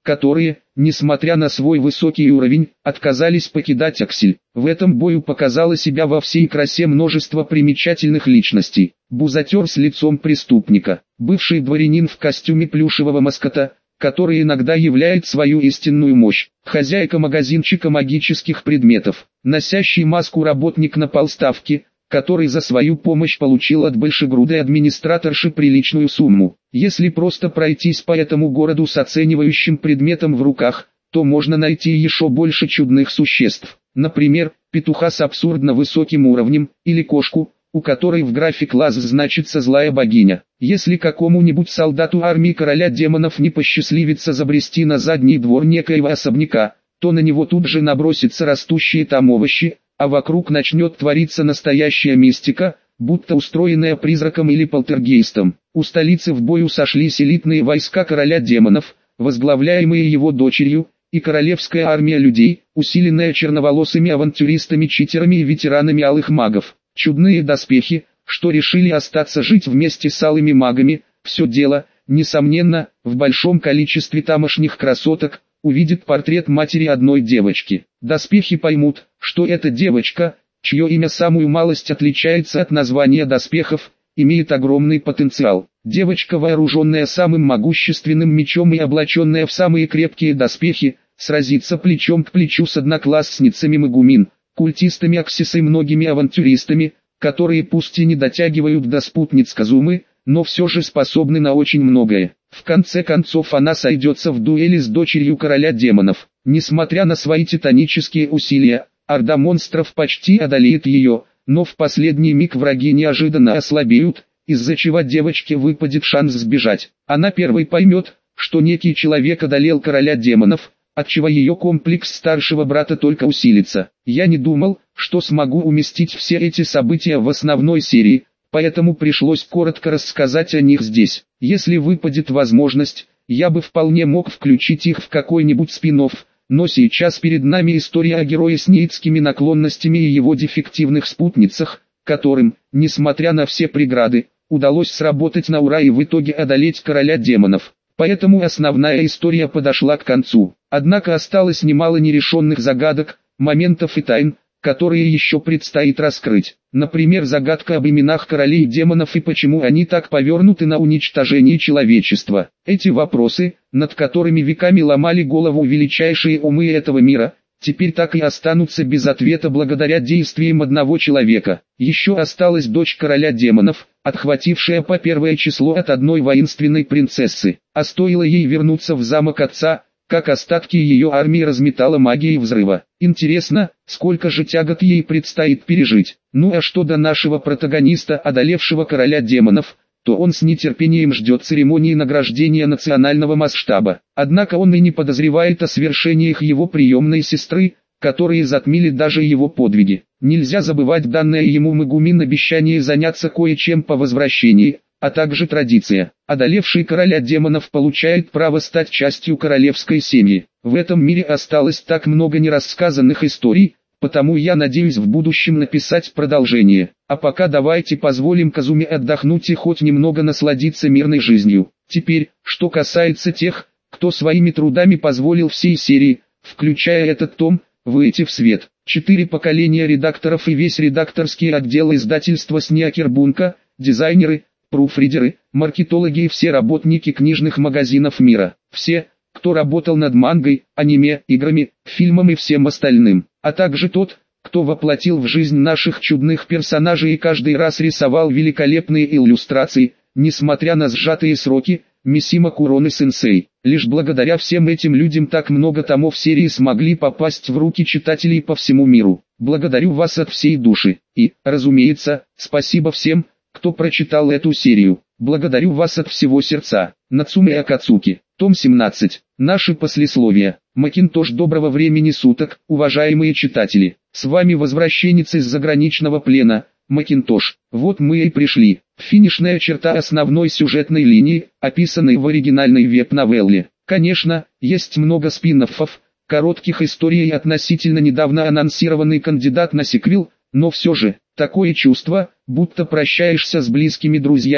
которые, несмотря на свой высокий уровень, отказались покидать Аксель. В этом бою показало себя во всей красе множество примечательных личностей. Бузатер с лицом преступника, бывший дворянин в костюме плюшевого маскота, который иногда являет свою истинную мощь, хозяйка магазинчика магических предметов, носящий маску работник на полставки, который за свою помощь получил от большегрудой администраторши приличную сумму. Если просто пройтись по этому городу с оценивающим предметом в руках, то можно найти еще больше чудных существ. Например, петуха с абсурдно высоким уровнем, или кошку, у которой в графе класс значится злая богиня. Если какому-нибудь солдату армии короля демонов не посчастливится забрести на задний двор некоего особняка, то на него тут же набросятся растущие там овощи, а вокруг начнет твориться настоящая мистика, будто устроенная призраком или полтергейстом. У столицы в бою сошлись элитные войска короля демонов, возглавляемые его дочерью, и королевская армия людей, усиленная черноволосыми авантюристами, читерами и ветеранами алых магов. Чудные доспехи, что решили остаться жить вместе с алыми магами, все дело, несомненно, в большом количестве тамошних красоток, увидит портрет матери одной девочки. Доспехи поймут, что эта девочка, чье имя самую малость отличается от названия доспехов, имеет огромный потенциал. Девочка, вооруженная самым могущественным мечом и облаченная в самые крепкие доспехи, сразится плечом к плечу с одноклассницами Мегумин, культистами Аксис и многими авантюристами, которые пусть и не дотягивают до спутниц Казумы, но все же способны на очень многое. В конце концов она сойдется в дуэли с дочерью короля демонов. Несмотря на свои титанические усилия, орда монстров почти одолеет ее, но в последний миг враги неожиданно ослабеют, из-за чего девочке выпадет шанс сбежать. Она первой поймет, что некий человек одолел короля демонов, отчего ее комплекс старшего брата только усилится. Я не думал, что смогу уместить все эти события в основной серии, поэтому пришлось коротко рассказать о них здесь. Если выпадет возможность, я бы вполне мог включить их в какой-нибудь спин-офф, но сейчас перед нами история о герое с неидскими наклонностями и его дефективных спутницах, которым, несмотря на все преграды, удалось сработать на ура и в итоге одолеть короля демонов. Поэтому основная история подошла к концу. Однако осталось немало нерешенных загадок, моментов и тайн, которые еще предстоит раскрыть. Например, загадка об именах королей демонов и почему они так повернуты на уничтожение человечества. Эти вопросы, над которыми веками ломали голову величайшие умы этого мира, теперь так и останутся без ответа благодаря действиям одного человека. Еще осталась дочь короля демонов, отхватившая по первое число от одной воинственной принцессы. А стоило ей вернуться в замок отца, как остатки ее армии разметала магией взрыва. Интересно, сколько же тягот ей предстоит пережить. Ну а что до нашего протагониста, одолевшего короля демонов, то он с нетерпением ждет церемонии награждения национального масштаба. Однако он и не подозревает о свершениях его приемной сестры, которые затмили даже его подвиги. Нельзя забывать данное ему Мегумин обещание заняться кое-чем по возвращении, а также традиция. Одолевший короля демонов получает право стать частью королевской семьи. В этом мире осталось так много нерассказанных историй, потому я надеюсь в будущем написать продолжение. А пока давайте позволим Казуме отдохнуть и хоть немного насладиться мирной жизнью. Теперь, что касается тех, кто своими трудами позволил всей серии, включая этот том, выйти в свет. 4 поколения редакторов и весь редакторский отдел издательства Снеакербунка, дизайнеры, пруфридеры, маркетологи и все работники книжных магазинов мира. Все, кто работал над мангой, аниме, играми, фильмом и всем остальным. А также тот, кто воплотил в жизнь наших чудных персонажей и каждый раз рисовал великолепные иллюстрации, несмотря на сжатые сроки, Мисима Куроны-сенсей. Лишь благодаря всем этим людям так много томов серии смогли попасть в руки читателей по всему миру. Благодарю вас от всей души. И, разумеется, спасибо всем, кто прочитал эту серию. Благодарю вас от всего сердца. Нацуме Акацуки. Том 17. Наши послесловия. Макинтош, доброго времени суток, уважаемые читатели. С вами возвращенец из заграничного плена, Макинтош. Вот мы и пришли. Финишная черта основной сюжетной линии, описанной в оригинальной веб-новелле. Конечно, есть много спин-оффов, коротких историй и относительно недавно анонсированный кандидат на сиквел, но все же, такое чувство, будто прощаешься с близкими друзьями,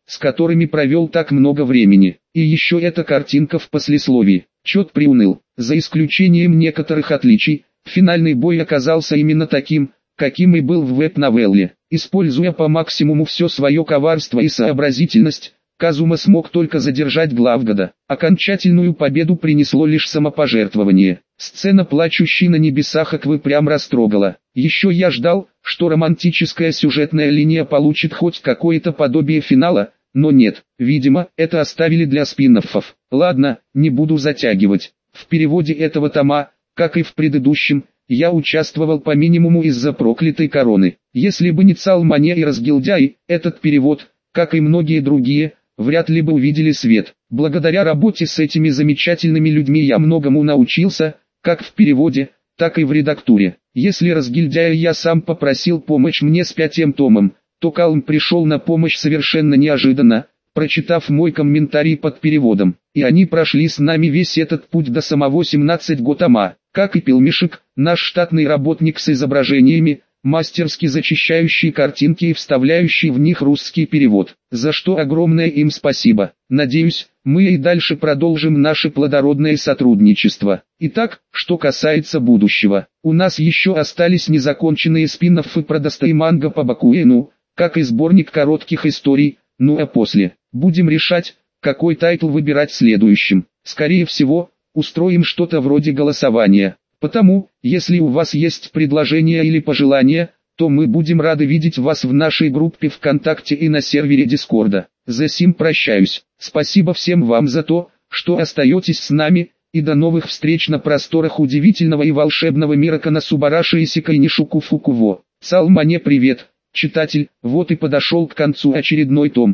с которыми провел так много времени. И еще эта картинка в послесловии. Чет приуныл. За исключением некоторых отличий, финальный бой оказался именно таким, каким и был в веб-новелле. Используя по максимуму все свое коварство и сообразительность, Казума смог только задержать главгада. Окончательную победу принесло лишь самопожертвование. Сцена плачущей на небесах Аквы прям растрогала. Еще я ждал, что романтическая сюжетная линия получит хоть какое-то подобие финала, но нет, видимо, это оставили для спин-оффов. Ладно, не буду затягивать. В переводе этого тома, как и в предыдущем, я участвовал по минимуму из-за проклятой короны. Если бы не Цалмане и Разгильдяй, этот перевод, как и многие другие, вряд ли бы увидели свет. Благодаря работе с этими замечательными людьми я многому научился, как в переводе, так и в редактуре. Если Разгильдяя я сам попросил помочь мне с 5-м томом, то Калм пришел на помощь совершенно неожиданно, прочитав мой комментарий под переводом. И они прошли с нами весь этот путь до самого 17-го тома. Как и Пелмишек, наш штатный работник с изображениями, мастерски зачищающий картинки и вставляющий в них русский перевод, за что огромное им спасибо. Надеюсь, мы и дальше продолжим наше плодородное сотрудничество. Итак, что касается будущего, у нас еще остались незаконченные спин-оффы про Достоиманго по Бакуэну, как и сборник коротких историй, ну а после, будем решать, какой тайтл выбирать следующим. Скорее всего, устроим что-то вроде голосования. Потому, если у вас есть предложения или пожелания, то мы будем рады видеть вас в нашей группе ВКонтакте и на сервере Дискорда. За сим прощаюсь. Спасибо всем вам за то, что остаетесь с нами, и до новых встреч на просторах удивительного и волшебного мира Коносубараши и Сикайнишуку Фукуво. Цалмане привет, читатель, вот и подошел к концу очередной том,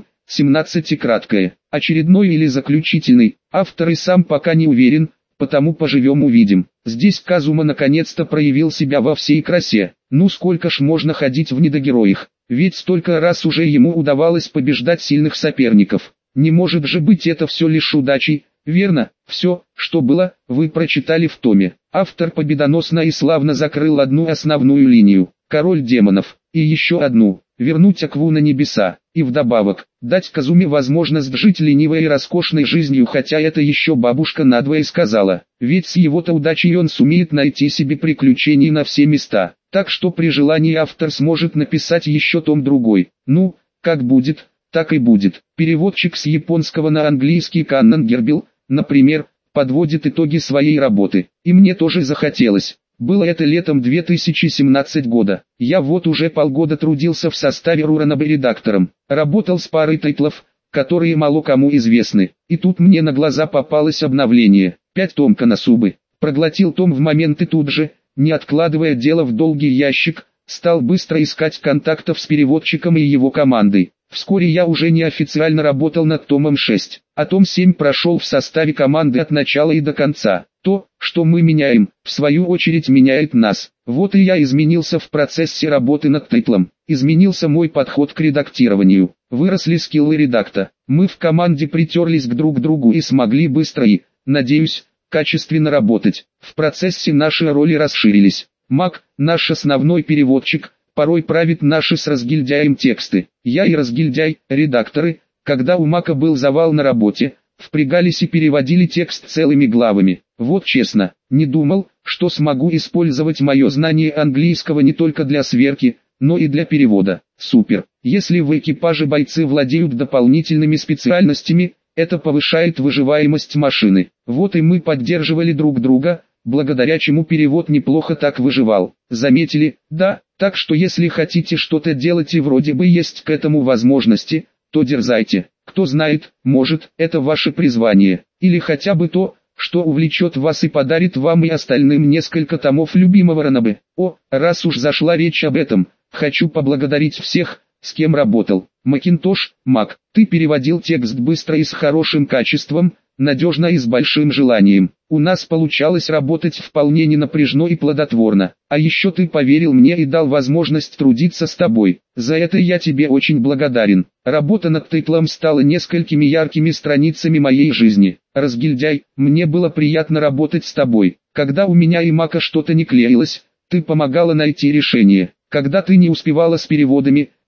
17 краткое. Очередной или заключительный, автор и сам пока не уверен, потому поживем-увидим. Здесь Казума наконец-то проявил себя во всей красе. Ну сколько ж можно ходить в недогероях, ведь столько раз уже ему удавалось побеждать сильных соперников. Не может же быть это все лишь удачей, верно? Все, что было, вы прочитали в томе. Автор победоносно и славно закрыл одну основную линию, король демонов, и еще одну, вернуть Акву на небеса, и вдобавок, дать Казуме возможность жить ленивой и роскошной жизнью, хотя это еще бабушка надвое сказала, ведь с его-то удачей он сумеет найти себе приключений на все места, так что при желании автор сможет написать еще том другой. Ну, как будет, так и будет. Переводчик с японского на английский Каннан Гербил, например, подводит итоги своей работы, и мне тоже захотелось. Было это летом 2017 года. Я вот уже полгода трудился в составе Руранабе редактором. Работал с парой тайтлов, которые мало кому известны. И тут мне на глаза попалось обновление. 5 том Коносубы. Проглотил том в момент и тут же, не откладывая дело в долгий ящик, стал быстро искать контактов с переводчиком и его командой. Вскоре я уже неофициально работал над томом 6, а том 7 прошел в составе команды от начала и до конца. То, что мы меняем, в свою очередь меняет нас. Вот и я изменился в процессе работы над тайтлом. Изменился мой подход к редактированию. Выросли скиллы редакта. Мы в команде притерлись друг к другу и смогли быстро и, надеюсь, качественно работать. В процессе наши роли расширились. Мак, наш основной переводчик, порой правит наши с Разгильдяем тексты. Я и Разгильдяй, редакторы, когда у Мака был завал на работе, впрягались и переводили текст целыми главами. Вот честно, не думал, что смогу использовать мое знание английского не только для сверки, но и для перевода. Супер. Если в экипаже бойцы владеют дополнительными специальностями, это повышает выживаемость машины. Вот и мы поддерживали друг друга, благодаря чему перевод неплохо так выживал. Заметили? Да, так что если хотите что-то делать и вроде бы есть к этому возможности, то дерзайте. Кто знает, может, это ваше призвание, или хотя бы то, что увлечет вас и подарит вам и остальным несколько томов любимого ранобэ. О, раз уж зашла речь об этом, хочу поблагодарить всех, с кем работал. Макинтош, Мак, ты переводил текст быстро и с хорошим качеством, надежно и с большим желанием. У нас получалось работать вполне ненапряжно и плодотворно. А еще ты поверил мне и дал возможность трудиться с тобой. За это я тебе очень благодарен. Работа над тайтлом стала несколькими яркими страницами моей жизни. Разгильдяй, мне было приятно работать с тобой. Когда у меня и Мака что-то не клеилось, ты помогала найти решение. Когда ты не успевала с переводами,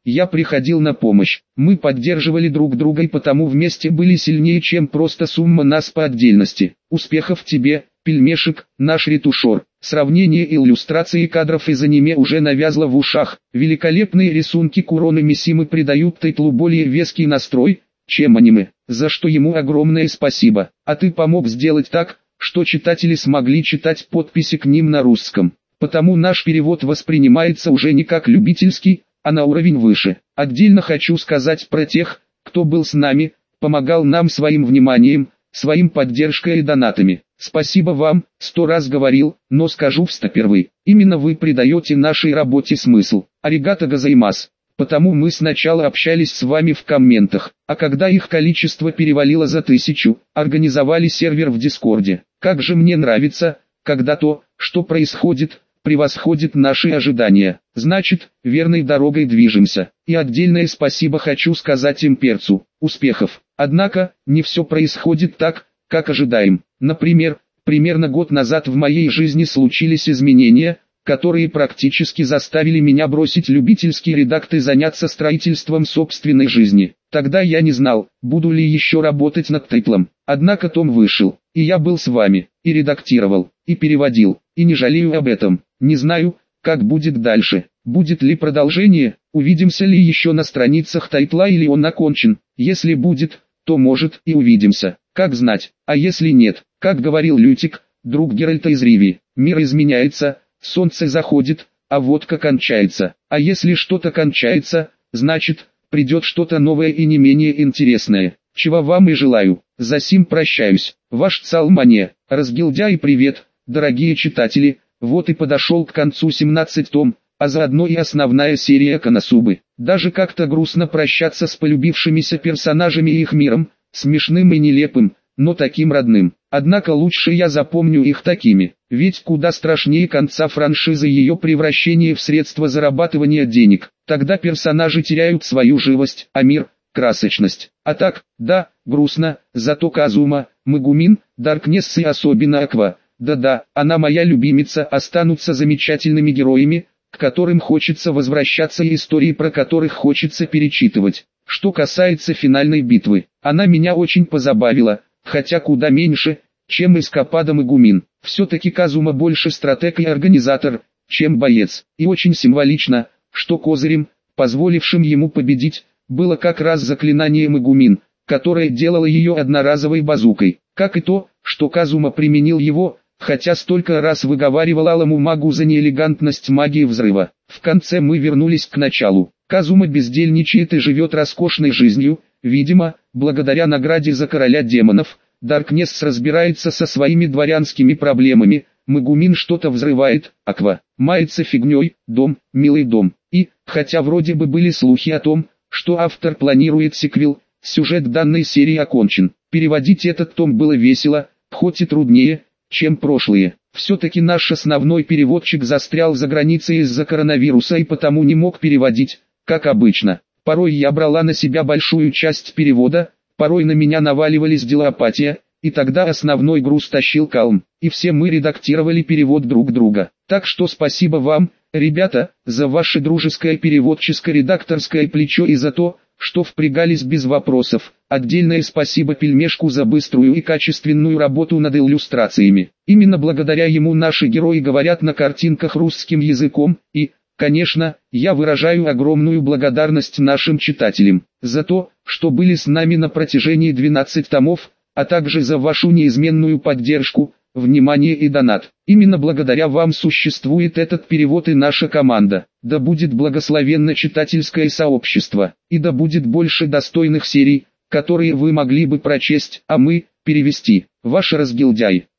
я приходил на помощь. Мы поддерживали друг друга и потому вместе были сильнее, чем просто сумма нас по отдельности. Успехов тебе, пельмешек, наш ретушер. Сравнение иллюстрации кадров из аниме уже навязло в ушах. Великолепные рисунки Куроны Мисимы придают тайтлу более веский настрой, чем аниме, за что ему огромное спасибо. А ты помог сделать так, что читатели смогли читать подписи к ним на русском. Потому наш перевод воспринимается уже не как любительский, а на уровень выше. Отдельно хочу сказать про тех, кто был с нами, помогал нам своим вниманием, своим поддержкой и донатами. Спасибо вам, 100 раз говорил, но скажу в 101. Именно вы придаете нашей работе смысл. Аригато гозаимас. Потому мы сначала общались с вами в комментах, а когда их количество перевалило за 1000, организовали сервер в Дискорде. Как же мне нравится, когда то, что происходит, превосходит наши ожидания. Значит, верной дорогой движемся. И отдельное спасибо хочу сказать имперцу. Успехов. Однако, не все происходит так, как ожидаем. Например, примерно год назад в моей жизни случились изменения, которые практически заставили меня бросить любительский редакт и заняться строительством собственной жизни. Тогда я не знал, буду ли еще работать над тайтлом. Однако том вышел, и я был с вами, и редактировал, и переводил, и не жалею об этом. Не знаю, как будет дальше, будет ли продолжение, увидимся ли еще на страницах тайтла или он окончен. Если будет, то может и увидимся, как знать, а если нет, как говорил Лютик, друг Геральта из Риви, мир изменяется, солнце заходит, а водка кончается. А если что-то кончается, значит, придет что-то новое и не менее интересное. Чего вам и желаю. За сим прощаюсь. Ваш Цалмане. Разгильдяй, привет, дорогие читатели. Вот и подошел к концу 17 том, а заодно и основная серия Коносубы. Даже как-то грустно прощаться с полюбившимися персонажами и их миром, смешным и нелепым, но таким родным. Однако лучше я запомню их такими, ведь куда страшнее конца франшизы ее превращение в средство зарабатывания денег. Тогда персонажи теряют свою живость, а мир – красочность. А так, да, грустно, зато Казума, Мегумин, Даркнесс и особенно Аква, да-да, она моя любимица, останутся замечательными героями, к которым хочется возвращаться и истории про которых хочется перечитывать. Что касается финальной битвы, она меня очень позабавила, хотя куда меньше, чем эскапада Мегумин. Все-таки Казума больше стратег и организатор, чем боец. И очень символично, что козырем, позволившим ему победить, было как раз заклинание Мегумин, которое делало ее одноразовой базукой. Как и то, что Казума применил его, хотя столько раз выговаривал алому магу за неэлегантность магии взрыва. В конце мы вернулись к началу. Казума бездельничает и живет роскошной жизнью, видимо, благодаря награде за короля демонов. Даркнесс разбирается со своими дворянскими проблемами, Мегумин что-то взрывает, Аква мается фигней, дом, милый дом. И, хотя вроде бы были слухи о том, что автор планирует сиквел, сюжет данной серии окончен. Переводить этот том было весело, хоть и труднее, чем прошлые. Все-таки наш основной переводчик застрял за границей из-за коронавируса и потому не мог переводить, как обычно. Порой я брала на себя большую часть перевода, порой на меня наваливались делоапатия, и тогда основной груз тащил Калм, и все мы редактировали перевод друг друга. Так что спасибо вам, ребята, за ваше дружеское переводческо-редакторское плечо и за то, что впрягались без вопросов. Отдельное спасибо Пельмешку за быструю и качественную работу над иллюстрациями. Именно благодаря ему наши герои говорят на картинках русским языком, и, конечно, я выражаю огромную благодарность нашим читателям за то, что были с нами на протяжении 12 томов, а также за вашу неизменную поддержку, внимание и донат. Именно благодаря вам существует этот перевод и наша команда. Да будет благословенно читательское сообщество, и да будет больше достойных серий, которые вы могли бы прочесть, а мы, перевести. Ваш Разгильдяй.